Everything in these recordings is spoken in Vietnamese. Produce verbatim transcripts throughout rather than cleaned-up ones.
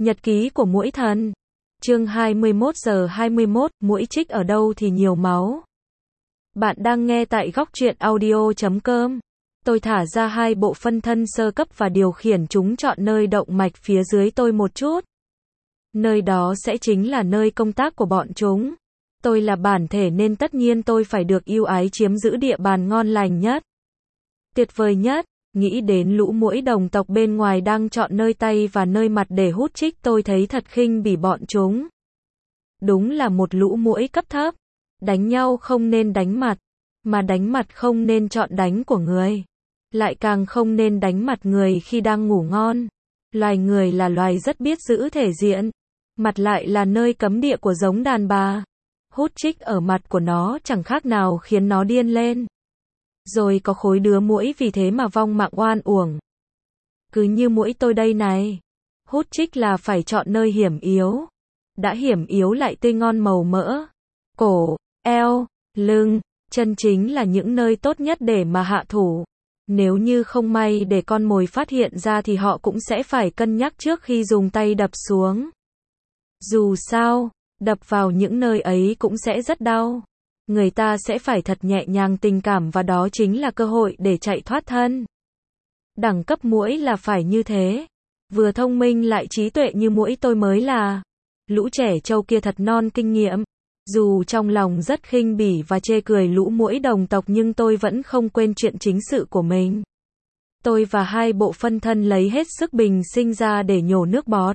Nhật ký của muỗi thần. Chương hai mươi mốt giờ hai mươi mốt, muỗi chích ở đâu thì nhiều máu. Bạn đang nghe tại góc truyện audio chấm com. Tôi thả ra hai bộ phân thân sơ cấp và điều khiển chúng chọn nơi động mạch phía dưới tôi một chút. Nơi đó sẽ chính là nơi công tác của bọn chúng. Tôi là bản thể nên tất nhiên tôi phải được ưu ái chiếm giữ địa bàn ngon lành nhất. Tuyệt vời nhất. Nghĩ đến lũ muỗi đồng tộc bên ngoài đang chọn nơi tay và nơi mặt để hút chích, tôi thấy thật khinh bỉ bọn chúng. Đúng là một lũ muỗi cấp thấp. Đánh nhau không nên đánh mặt, mà đánh mặt không nên chọn đánh của người. Lại càng không nên đánh mặt người khi đang ngủ ngon. Loài người là loài rất biết giữ thể diện. Mặt lại là nơi cấm địa của giống đàn bà. Hút chích ở mặt của nó chẳng khác nào khiến nó điên lên. Rồi có khối đứa muỗi vì thế mà vong mạng oan uổng. Cứ như muỗi tôi đây này. Hút chích là phải chọn nơi hiểm yếu. Đã hiểm yếu lại tươi ngon màu mỡ. Cổ, eo, lưng, chân chính là những nơi tốt nhất để mà hạ thủ. Nếu như không may để con mồi phát hiện ra thì họ cũng sẽ phải cân nhắc trước khi dùng tay đập xuống. Dù sao, đập vào những nơi ấy cũng sẽ rất đau. Người ta sẽ phải thật nhẹ nhàng tình cảm và đó chính là cơ hội để chạy thoát thân. Đẳng cấp muỗi là phải như thế. Vừa thông minh lại trí tuệ như muỗi tôi mới là. Lũ trẻ trâu kia thật non kinh nghiệm. Dù trong lòng rất khinh bỉ và chê cười lũ muỗi đồng tộc nhưng tôi vẫn không quên chuyện chính sự của mình. Tôi và hai bộ phân thân lấy hết sức bình sinh ra để nhổ nước bọt.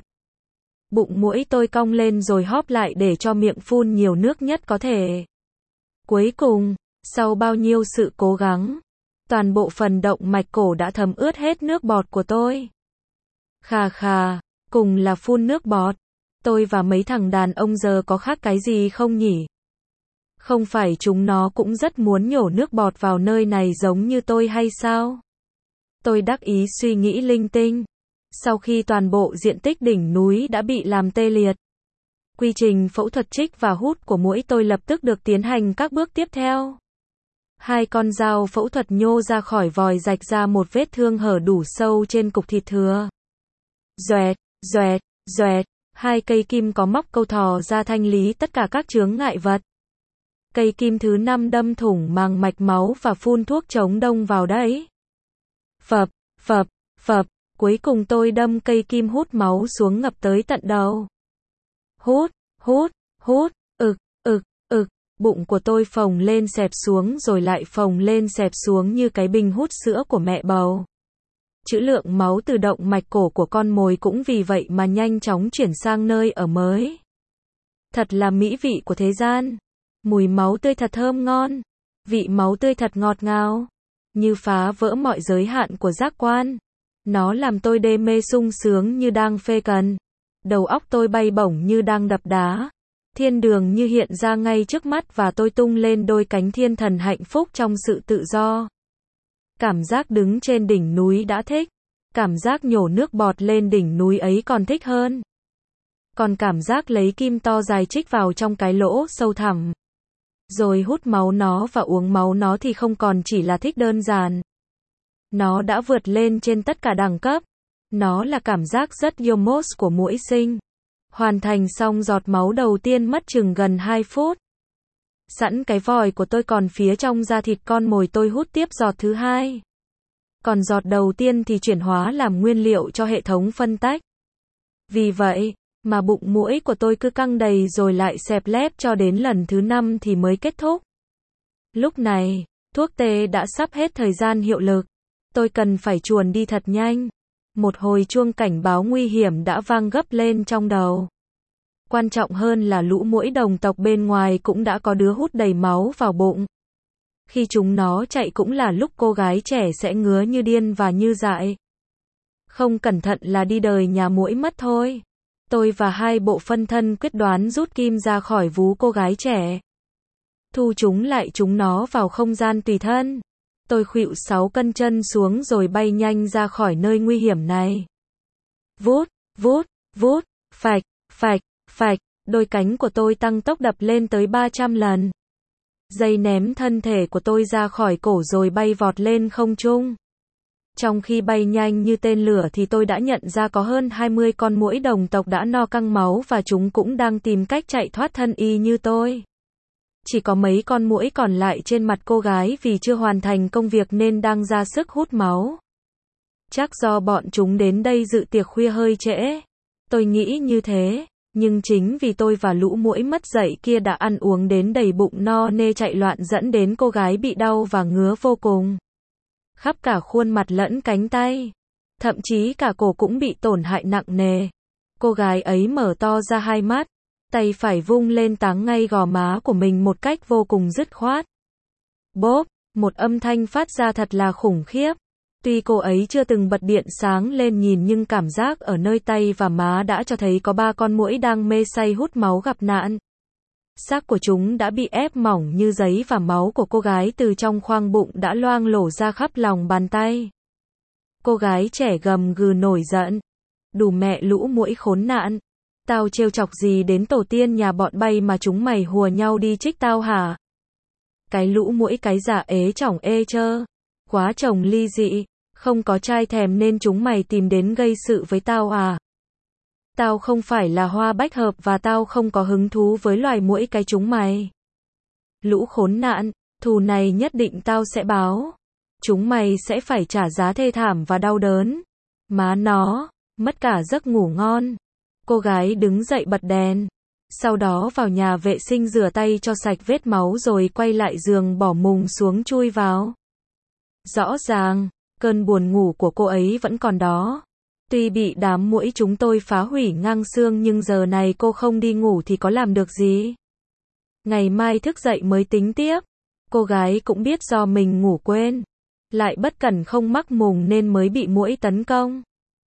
Bụng muỗi tôi cong lên rồi hóp lại để cho miệng phun nhiều nước nhất có thể. Cuối cùng, sau bao nhiêu sự cố gắng, toàn bộ phần động mạch cổ đã thấm ướt hết nước bọt của tôi. Khà khà, cùng là phun nước bọt. Tôi và mấy thằng đàn ông giờ có khác cái gì không nhỉ? Không phải chúng nó cũng rất muốn nhổ nước bọt vào nơi này giống như tôi hay sao? Tôi đắc ý suy nghĩ linh tinh. Sau khi toàn bộ diện tích đỉnh núi đã bị làm tê liệt, quy trình phẫu thuật chích và hút của muỗi tôi lập tức được tiến hành các bước tiếp theo. Hai con dao phẫu thuật nhô ra khỏi vòi rạch ra một vết thương hở đủ sâu trên cục thịt thừa. Doẹt, doẹt, doẹt, hai cây kim có móc câu thò ra thanh lý tất cả các chướng ngại vật. Cây kim thứ năm đâm thủng màng mạch máu và phun thuốc chống đông vào đấy. Phập, phập, phập, cuối cùng tôi đâm cây kim hút máu xuống ngập tới tận đầu. Hút, hút, hút, ực, ực, ực, bụng của tôi phồng lên xẹp xuống rồi lại phồng lên xẹp xuống như cái bình hút sữa của mẹ bầu. Trữ lượng máu từ động mạch cổ của con mồi cũng vì vậy mà nhanh chóng chuyển sang nơi ở mới. Thật là mỹ vị của thế gian. Mùi máu tươi thật thơm ngon. Vị máu tươi thật ngọt ngào. Như phá vỡ mọi giới hạn của giác quan. Nó làm tôi đê mê sung sướng như đang phê cần. Đầu óc tôi bay bổng như đang đập đá. Thiên đường như hiện ra ngay trước mắt và tôi tung lên đôi cánh thiên thần hạnh phúc trong sự tự do. Cảm giác đứng trên đỉnh núi đã thích. Cảm giác nhổ nước bọt lên đỉnh núi ấy còn thích hơn. Còn cảm giác lấy kim to dài chích vào trong cái lỗ sâu thẳm. Rồi hút máu nó và uống máu nó thì không còn chỉ là thích đơn giản. Nó đã vượt lên trên tất cả đẳng cấp. Nó là cảm giác rất yomos của muỗi sinh. Hoàn thành xong giọt máu đầu tiên mất chừng gần hai phút. Sẵn cái vòi của tôi còn phía trong da thịt con mồi tôi hút tiếp giọt thứ hai. Còn giọt đầu tiên thì chuyển hóa làm nguyên liệu cho hệ thống phân tách. Vì vậy, mà bụng muỗi của tôi cứ căng đầy rồi lại xẹp lép cho đến lần thứ năm thì mới kết thúc. Lúc này, thuốc tê đã sắp hết thời gian hiệu lực. Tôi cần phải chuồn đi thật nhanh. Một hồi chuông cảnh báo nguy hiểm đã vang gấp lên trong đầu. Quan trọng hơn là lũ muỗi đồng tộc bên ngoài cũng đã có đứa hút đầy máu vào bụng. Khi chúng nó chạy cũng là lúc cô gái trẻ sẽ ngứa như điên và như dại. Không cẩn thận là đi đời nhà muỗi mất thôi. Tôi và hai bộ phân thân quyết đoán rút kim ra khỏi vú cô gái trẻ. Thu chúng lại chúng nó vào không gian tùy thân. Tôi khuỵu sáu cân chân xuống rồi bay nhanh ra khỏi nơi nguy hiểm này. Vút, vút, vút, phạch, phạch, phạch, đôi cánh của tôi tăng tốc đập lên tới ba trăm lần. Dây ném thân thể của tôi ra khỏi cổ rồi bay vọt lên không trung. Trong khi bay nhanh như tên lửa thì tôi đã nhận ra có hơn hai mươi con muỗi đồng tộc đã no căng máu và chúng cũng đang tìm cách chạy thoát thân y như tôi. Chỉ có mấy con muỗi còn lại trên mặt cô gái vì chưa hoàn thành công việc nên đang ra sức hút máu. Chắc do bọn chúng đến đây dự tiệc khuya hơi trễ. Tôi nghĩ như thế, nhưng chính vì tôi và lũ muỗi mất dạy kia đã ăn uống đến đầy bụng no nê chạy loạn dẫn đến cô gái bị đau và ngứa vô cùng. Khắp cả khuôn mặt lẫn cánh tay. Thậm chí cả cổ cũng bị tổn hại nặng nề. Cô gái ấy mở to ra hai mắt. Tay phải vung lên táng ngay gò má của mình một cách vô cùng dứt khoát. Bốp, một âm thanh phát ra thật là khủng khiếp. Tuy cô ấy chưa từng bật điện sáng lên nhìn nhưng cảm giác ở nơi tay và má đã cho thấy có ba con muỗi đang mê say hút máu gặp nạn. Xác của chúng đã bị ép mỏng như giấy và máu của cô gái từ trong khoang bụng đã loang lổ ra khắp lòng bàn tay. Cô gái trẻ gầm gừ nổi giận. Đủ mẹ lũ muỗi khốn nạn. Tao trêu chọc gì đến tổ tiên nhà bọn bay mà chúng mày hùa nhau đi trích tao hả? Cái lũ muỗi cái giả ế chỏng ê chơ. Quá chồng ly dị. Không có trai thèm nên chúng mày tìm đến gây sự với tao à? Tao không phải là hoa bách hợp và tao không có hứng thú với loài muỗi cái chúng mày. Lũ khốn nạn, thù này nhất định tao sẽ báo. Chúng mày sẽ phải trả giá thê thảm và đau đớn. Má nó, mất cả giấc ngủ ngon. Cô gái đứng dậy bật đèn. Sau đó vào nhà vệ sinh rửa tay cho sạch vết máu rồi quay lại giường bỏ mùng xuống chui vào. Rõ ràng, cơn buồn ngủ của cô ấy vẫn còn đó. Tuy bị đám muỗi chúng tôi phá hủy ngang xương nhưng giờ này cô không đi ngủ thì có làm được gì. Ngày mai thức dậy mới tính tiếp. Cô gái cũng biết do mình ngủ quên. Lại bất cẩn không mắc mùng nên mới bị muỗi tấn công.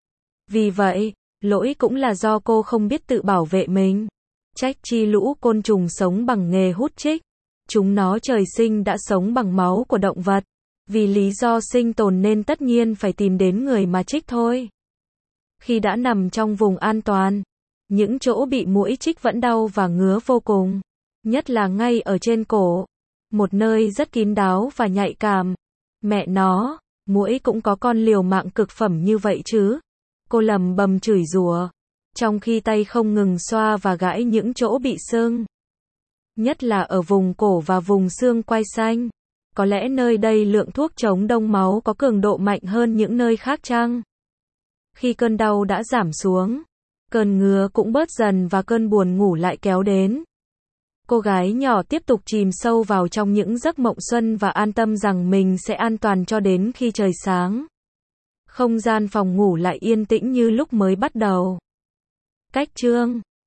Vì vậy, lỗi cũng là do cô không biết tự bảo vệ mình. Trách chi lũ côn trùng sống bằng nghề hút chích. Chúng nó trời sinh đã sống bằng máu của động vật. Vì lý do sinh tồn nên tất nhiên phải tìm đến người mà trích thôi. Khi đã nằm trong vùng an toàn, những chỗ bị muỗi trích vẫn đau và ngứa vô cùng. Nhất là ngay ở trên cổ. Một nơi rất kín đáo và nhạy cảm. Mẹ nó, muỗi cũng có con liều mạng cực phẩm như vậy chứ. Cô lầm bầm chửi rủa. Trong khi tay không ngừng xoa và gãi những chỗ bị sưng. Nhất là ở vùng cổ và vùng xương quai xanh. Có lẽ nơi đây lượng thuốc chống đông máu có cường độ mạnh hơn những nơi khác chăng? Khi cơn đau đã giảm xuống, cơn ngứa cũng bớt dần và cơn buồn ngủ lại kéo đến. Cô gái nhỏ tiếp tục chìm sâu vào trong những giấc mộng xuân và an tâm rằng mình sẽ an toàn cho đến khi trời sáng. Không gian phòng ngủ lại yên tĩnh như lúc mới bắt đầu. Cách chương